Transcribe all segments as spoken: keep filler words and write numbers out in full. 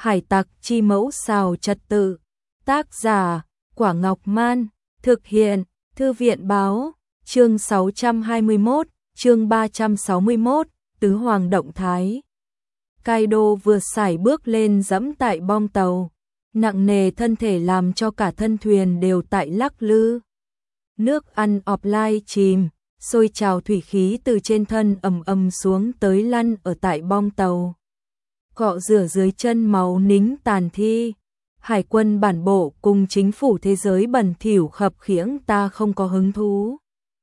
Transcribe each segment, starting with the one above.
Hải tặc chi mẫu xào trật tự. Tác giả Quả Ngọc Man. Thực hiện Thư viện Báo. Chương sáu trăm hai mươi mốt, chương ba trăm sáu mươi mốt, Tứ Hoàng động thái. Kaido vừa sải bước lên dẫm tại bong tàu, nặng nề thân thể làm cho cả thân thuyền đều tại lắc lư. Nước ăn ọp lai chìm, sôi trào thủy khí từ trên thân ầm ầm xuống tới lăn ở tại bong tàu. Cọ rửa dưới chân máu nính tàn thi. Hải quân bản bộ cùng chính phủ thế giới bẩn thỉu khập khiễng ta không có hứng thú.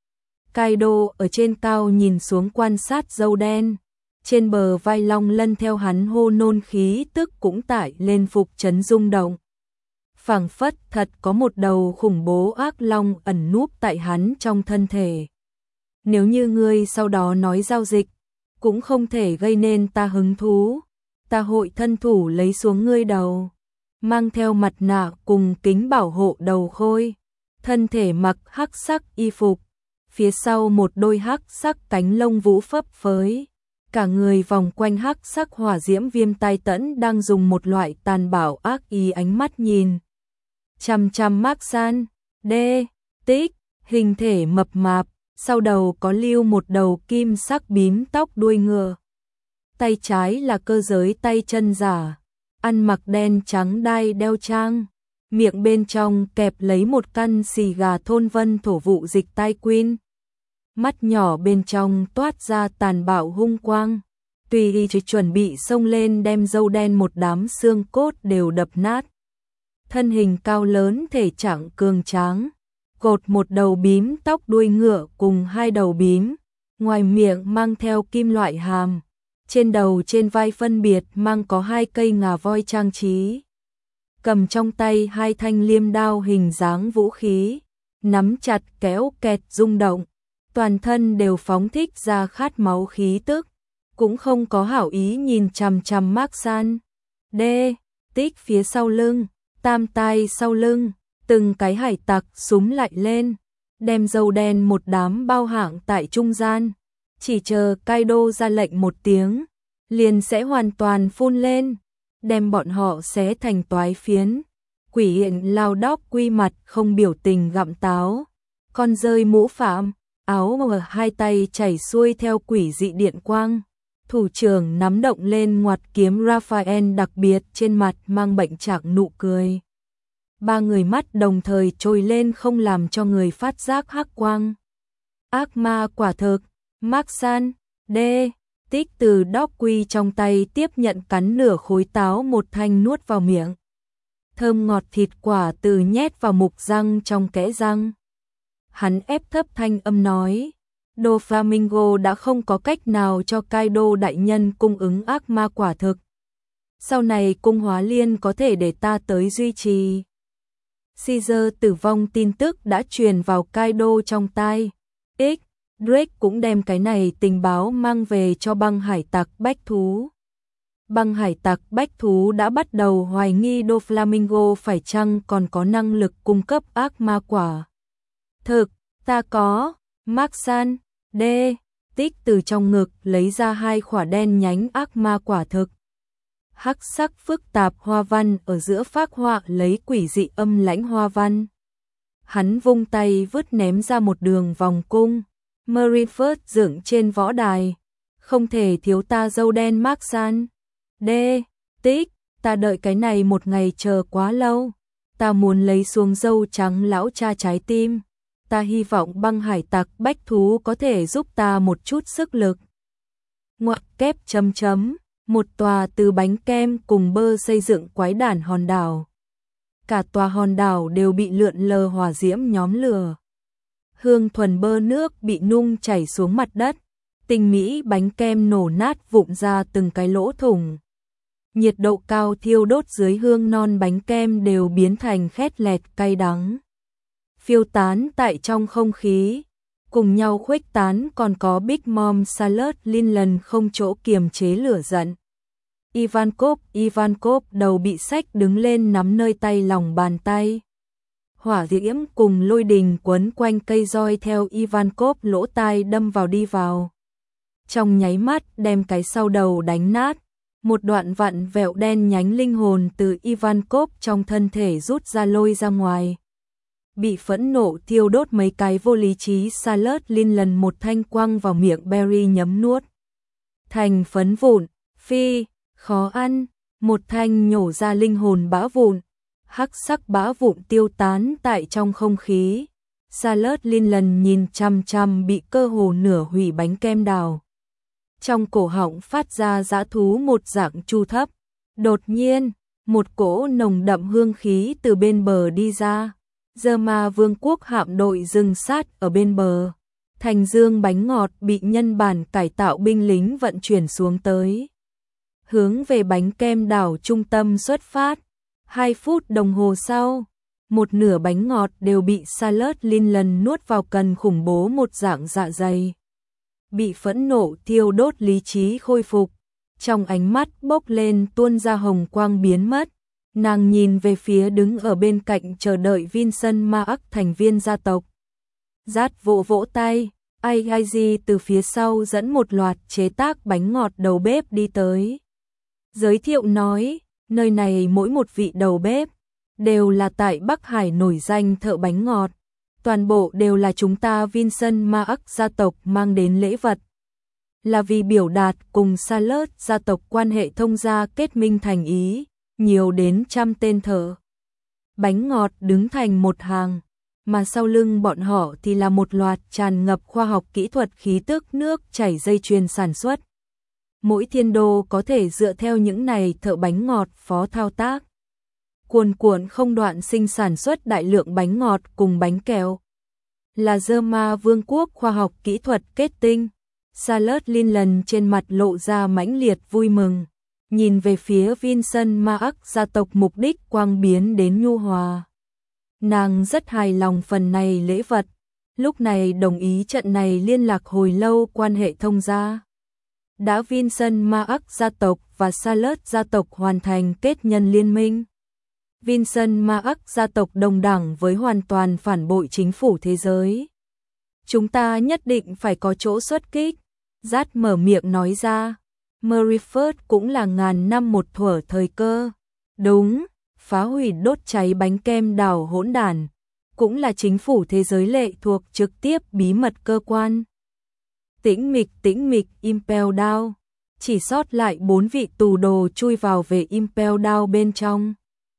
Kaido ở trên cao nhìn xuống quan sát dâu đen. Trên bờ vai long lân theo hắn hô nôn khí tức cũng tải lên phục chấn rung động. Phảng phất thật có một đầu khủng bố ác long ẩn núp tại hắn trong thân thể. Nếu như ngươi sau đó nói giao dịch, cũng không thể gây nên ta hứng thú. Ta hội thân thủ lấy xuống ngươi đầu. Mang theo mặt nạ cùng kính bảo hộ đầu khôi. Thân thể mặc hắc sắc y phục. Phía sau một đôi hắc sắc cánh lông vũ phấp phới. Cả người vòng quanh hắc sắc hỏa diễm viêm tai tẫn đang dùng một loại tàn bạo ác ý ánh mắt nhìn. Chăm chăm Mác San, đê, tích, hình thể mập mạp, sau đầu có lưu một đầu kim sắc bím tóc đuôi ngựa. Tay trái là cơ giới tay chân giả, ăn mặc đen trắng đai đeo trang, miệng bên trong kẹp lấy một căn xì gà thôn vân thổ vụ dịch tai queen. Mắt nhỏ bên trong toát ra tàn bạo hung quang, tùy ý chỉ chuẩn bị xông lên đem dâu đen một đám xương cốt đều đập nát. Thân hình cao lớn thể trạng cường tráng, cột một đầu bím tóc đuôi ngựa cùng hai đầu bím, ngoài miệng mang theo kim loại hàm, trên đầu trên vai phân biệt mang có hai cây ngà voi trang trí. Cầm trong tay hai thanh liêm đao hình dáng vũ khí, nắm chặt kéo kẹt rung động. Toàn thân đều phóng thích ra khát máu khí tức, cũng không có hảo ý nhìn chằm chằm Mác San. Đê, tích phía sau lưng, tam tai sau lưng, từng cái hải tặc súng lại lên, đem dâu đen một đám bao hạng tại trung gian, chỉ chờ Kaido ra lệnh một tiếng, liền sẽ hoàn toàn phun lên, đem bọn họ xé thành toái phiến. Quỷ hiện lao đóc quy mặt không biểu tình gặm táo, con rơi mũ phạm. Áo mà hai tay chảy xuôi theo quỷ dị điện quang, thủ trưởng nắm động lên ngoặt kiếm Raphael đặc biệt trên mặt mang bệnh trạng nụ cười. Ba người mắt đồng thời trồi lên không làm cho người phát giác hắc quang. Ác ma quả thực, Mác San, đê, tích từ đóc quy trong tay tiếp nhận cắn nửa khối táo một thanh nuốt vào miệng. Thơm ngọt thịt quả từ nhét vào mục răng trong kẽ răng. Hắn ép thấp thanh âm nói, Doflamingo đã không có cách nào cho Kaido đại nhân cung ứng ác ma quả thực. Sau này cung hóa liên có thể để ta tới duy trì. Caesar tử vong tin tức đã truyền vào Kaido trong tai. X, Drake cũng đem cái này tình báo mang về cho băng hải tặc bách thú. Băng hải tặc bách thú đã bắt đầu hoài nghi Doflamingo phải chăng còn có năng lực cung cấp ác ma quả. Thực, ta có. Mác San, đê, tích từ trong ngực lấy ra hai quả đen nhánh ác ma quả thực. Hắc sắc phức tạp hoa văn ở giữa phác họa lấy quỷ dị âm lãnh hoa văn. Hắn vung tay vứt ném ra một đường vòng cung. Marineford dựng trên võ đài. Không thể thiếu ta dâu đen Mác San. Đê, tích, ta đợi cái này một ngày chờ quá lâu. Ta muốn lấy xuống dâu trắng lão cha trái tim. Ta hy vọng băng hải tặc bách thú có thể giúp ta một chút sức lực. Ngoặc kép chấm chấm, một tòa từ bánh kem cùng bơ xây dựng quái đản hòn đảo. Cả tòa hòn đảo đều bị lượn lờ hỏa diễm nhóm lửa. Hương thuần bơ nước bị nung chảy xuống mặt đất, tinh mỹ bánh kem nổ nát vụn ra từng cái lỗ thủng. Nhiệt độ cao thiêu đốt dưới hương non bánh kem đều biến thành khét lẹt cay đắng. Phiêu tán tại trong không khí, cùng nhau khuếch tán còn có Big Mom Salad Lin lần không chỗ kiềm chế lửa giận. Ivankov, Ivankov đầu bị xách đứng lên nắm nơi tay lòng bàn tay. Hỏa diễm cùng lôi đình quấn quanh cây roi theo Ivankov lỗ tai đâm vào đi vào. Trong nháy mắt đem cái sau đầu đánh nát, Một đoạn vặn vẹo đen nhánh linh hồn từ Ivankov trong thân thể rút ra lôi ra ngoài. Bị phẫn nộ thiêu đốt mấy cái vô lý trí, Salad Lin lần một thanh quăng vào miệng Barry nhấm nuốt. Thành phấn vụn, phi, khó ăn, một thanh nhổ ra linh hồn bã vụn. Hắc sắc bã vụn tiêu tán tại trong không khí. Salad Lin lần nhìn chăm chăm bị cơ hồ nửa hủy bánh kem đào. Trong cổ họng phát ra dã thú một dạng chu thấp. Đột nhiên, một cỗ nồng đậm hương khí từ bên bờ đi ra. Dơ-ma Vương quốc hạm đội dừng sát ở bên bờ. Thành dương bánh ngọt bị nhân bản cải tạo binh lính vận chuyển xuống tới. Hướng về bánh kem đảo trung tâm xuất phát. Hai phút đồng hồ sau, một nửa bánh ngọt đều bị Salad Lin lần nuốt vào, cần khủng bố một dạng dạ dày. Bị phẫn nộ thiêu đốt lý trí khôi phục. Trong ánh mắt bốc lên tuôn ra hồng quang biến mất. Nàng nhìn về phía đứng ở bên cạnh chờ đợi Vincent Mark thành viên gia tộc. Rát vỗ vỗ tay, ai ai gì từ phía sau dẫn một loạt chế tác bánh ngọt đầu bếp đi tới. Giới thiệu nói, nơi này mỗi một vị đầu bếp đều là tại Bắc Hải nổi danh thợ bánh ngọt. Toàn bộ đều là chúng ta Vincent Mark gia tộc mang đến lễ vật. Là vì biểu đạt cùng Salad gia tộc quan hệ thông gia kết minh thành ý. Nhiều đến trăm tên thợ bánh ngọt đứng thành một hàng, mà sau lưng bọn họ thì là một loạt tràn ngập khoa học kỹ thuật khí tức nước chảy dây chuyền sản xuất. Mỗi thiên đô có thể dựa theo những này thợ bánh ngọt phó thao tác. Cuồn cuộn không đoạn sinh sản xuất đại lượng bánh ngọt cùng bánh kẹo. Là Dơ-ma Vương quốc khoa học kỹ thuật kết tinh. Salad Lin lần trên mặt lộ ra mãnh liệt vui mừng. Nhìn về phía Vincent Mark gia tộc, mục đích quang biến đến nhu hòa. Nàng rất hài lòng phần này lễ vật, lúc này đồng ý trận này liên lạc hồi lâu quan hệ thông gia. Đã Vincent Mark gia tộc và Salad gia tộc hoàn thành kết nhân liên minh. Vincent Mark gia tộc đồng đẳng với hoàn toàn phản bội chính phủ thế giới. Chúng ta nhất định phải có chỗ xuất kích, Rát mở miệng nói ra. Murrayfield cũng là ngàn năm một thuở thời cơ. Đúng, phá hủy đốt cháy bánh kem đảo hỗn đản, cũng là chính phủ thế giới lệ thuộc trực tiếp bí mật cơ quan. Tĩnh mịch tĩnh mịch Impel Down, chỉ sót lại bốn vị tù đồ chui vào về Impel Down bên trong.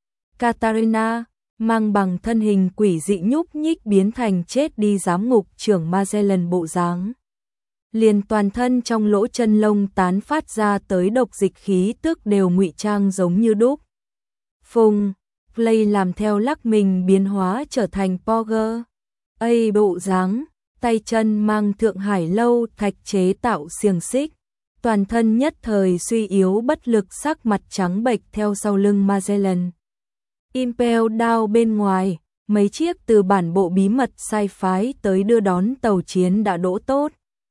Katarina, mang bằng thân hình quỷ dị nhúc nhích biến thành chết đi giám ngục trưởng Magellan bộ dáng. Liền toàn thân trong lỗ chân lông tán phát ra tới độc dịch khí tức đều ngụy trang giống như đúc. Phùng, Play làm theo lắc mình biến hóa trở thành Poger. Ây bộ dáng, tay chân mang Thượng Hải lâu thạch chế tạo xiềng xích. Toàn thân nhất thời suy yếu bất lực, sắc mặt trắng bệch theo sau lưng Magellan. Impel Down bên ngoài, mấy chiếc từ bản bộ bí mật sai phái tới đưa đón tàu chiến đã đỗ tốt.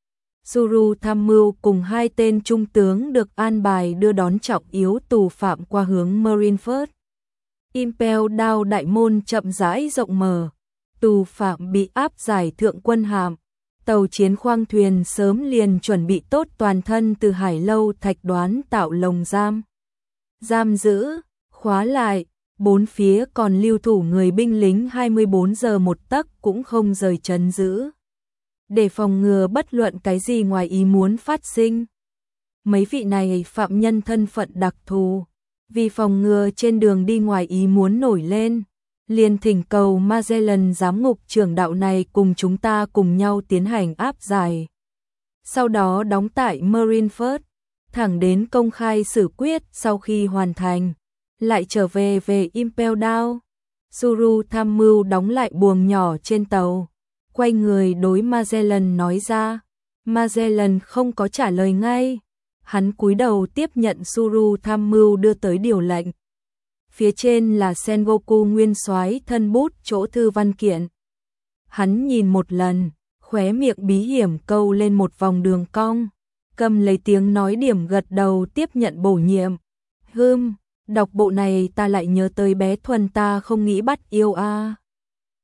Suru tham mưu cùng hai tên trung tướng được an bài đưa đón trọng yếu tù phạm qua hướng Marineford. Impel Down đại môn chậm rãi rộng mở, tù phạm bị áp giải thượng quân hạm. Tàu chiến khoang thuyền sớm liền chuẩn bị tốt, toàn thân từ hải lâu thạch đoán tạo lồng giam. Giam giữ, khóa lại, bốn phía còn lưu thủ người binh lính hai mươi bốn giờ một tấc cũng không rời trấn giữ. Để phòng ngừa bất luận cái gì ngoài ý muốn phát sinh. Mấy vị này phạm nhân thân phận đặc thù, vì phòng ngừa trên đường đi ngoài ý muốn nổi lên, liền thỉnh cầu Magellan giám ngục trưởng đạo này cùng chúng ta cùng nhau tiến hành áp giải. Sau đó đóng tại Marineford, thẳng đến công khai xử quyết, sau khi hoàn thành, lại trở về về Impel Down. Suru tham mưu đóng lại buồng nhỏ trên tàu, quay người đối Magellan nói ra. Magellan không có trả lời ngay, hắn cúi đầu tiếp nhận Suru tham mưu đưa tới điều lệnh. Phía trên là Sengoku nguyên soái thân bút chỗ thư văn kiện. Hắn nhìn một lần, khóe miệng bí hiểm câu lên một vòng đường cong, cầm lấy tiếng nói điểm gật đầu tiếp nhận bổ nhiệm. Hừm, đọc bộ này ta lại nhớ tới bé Thuần, ta không nghĩ bắt yêu a. À.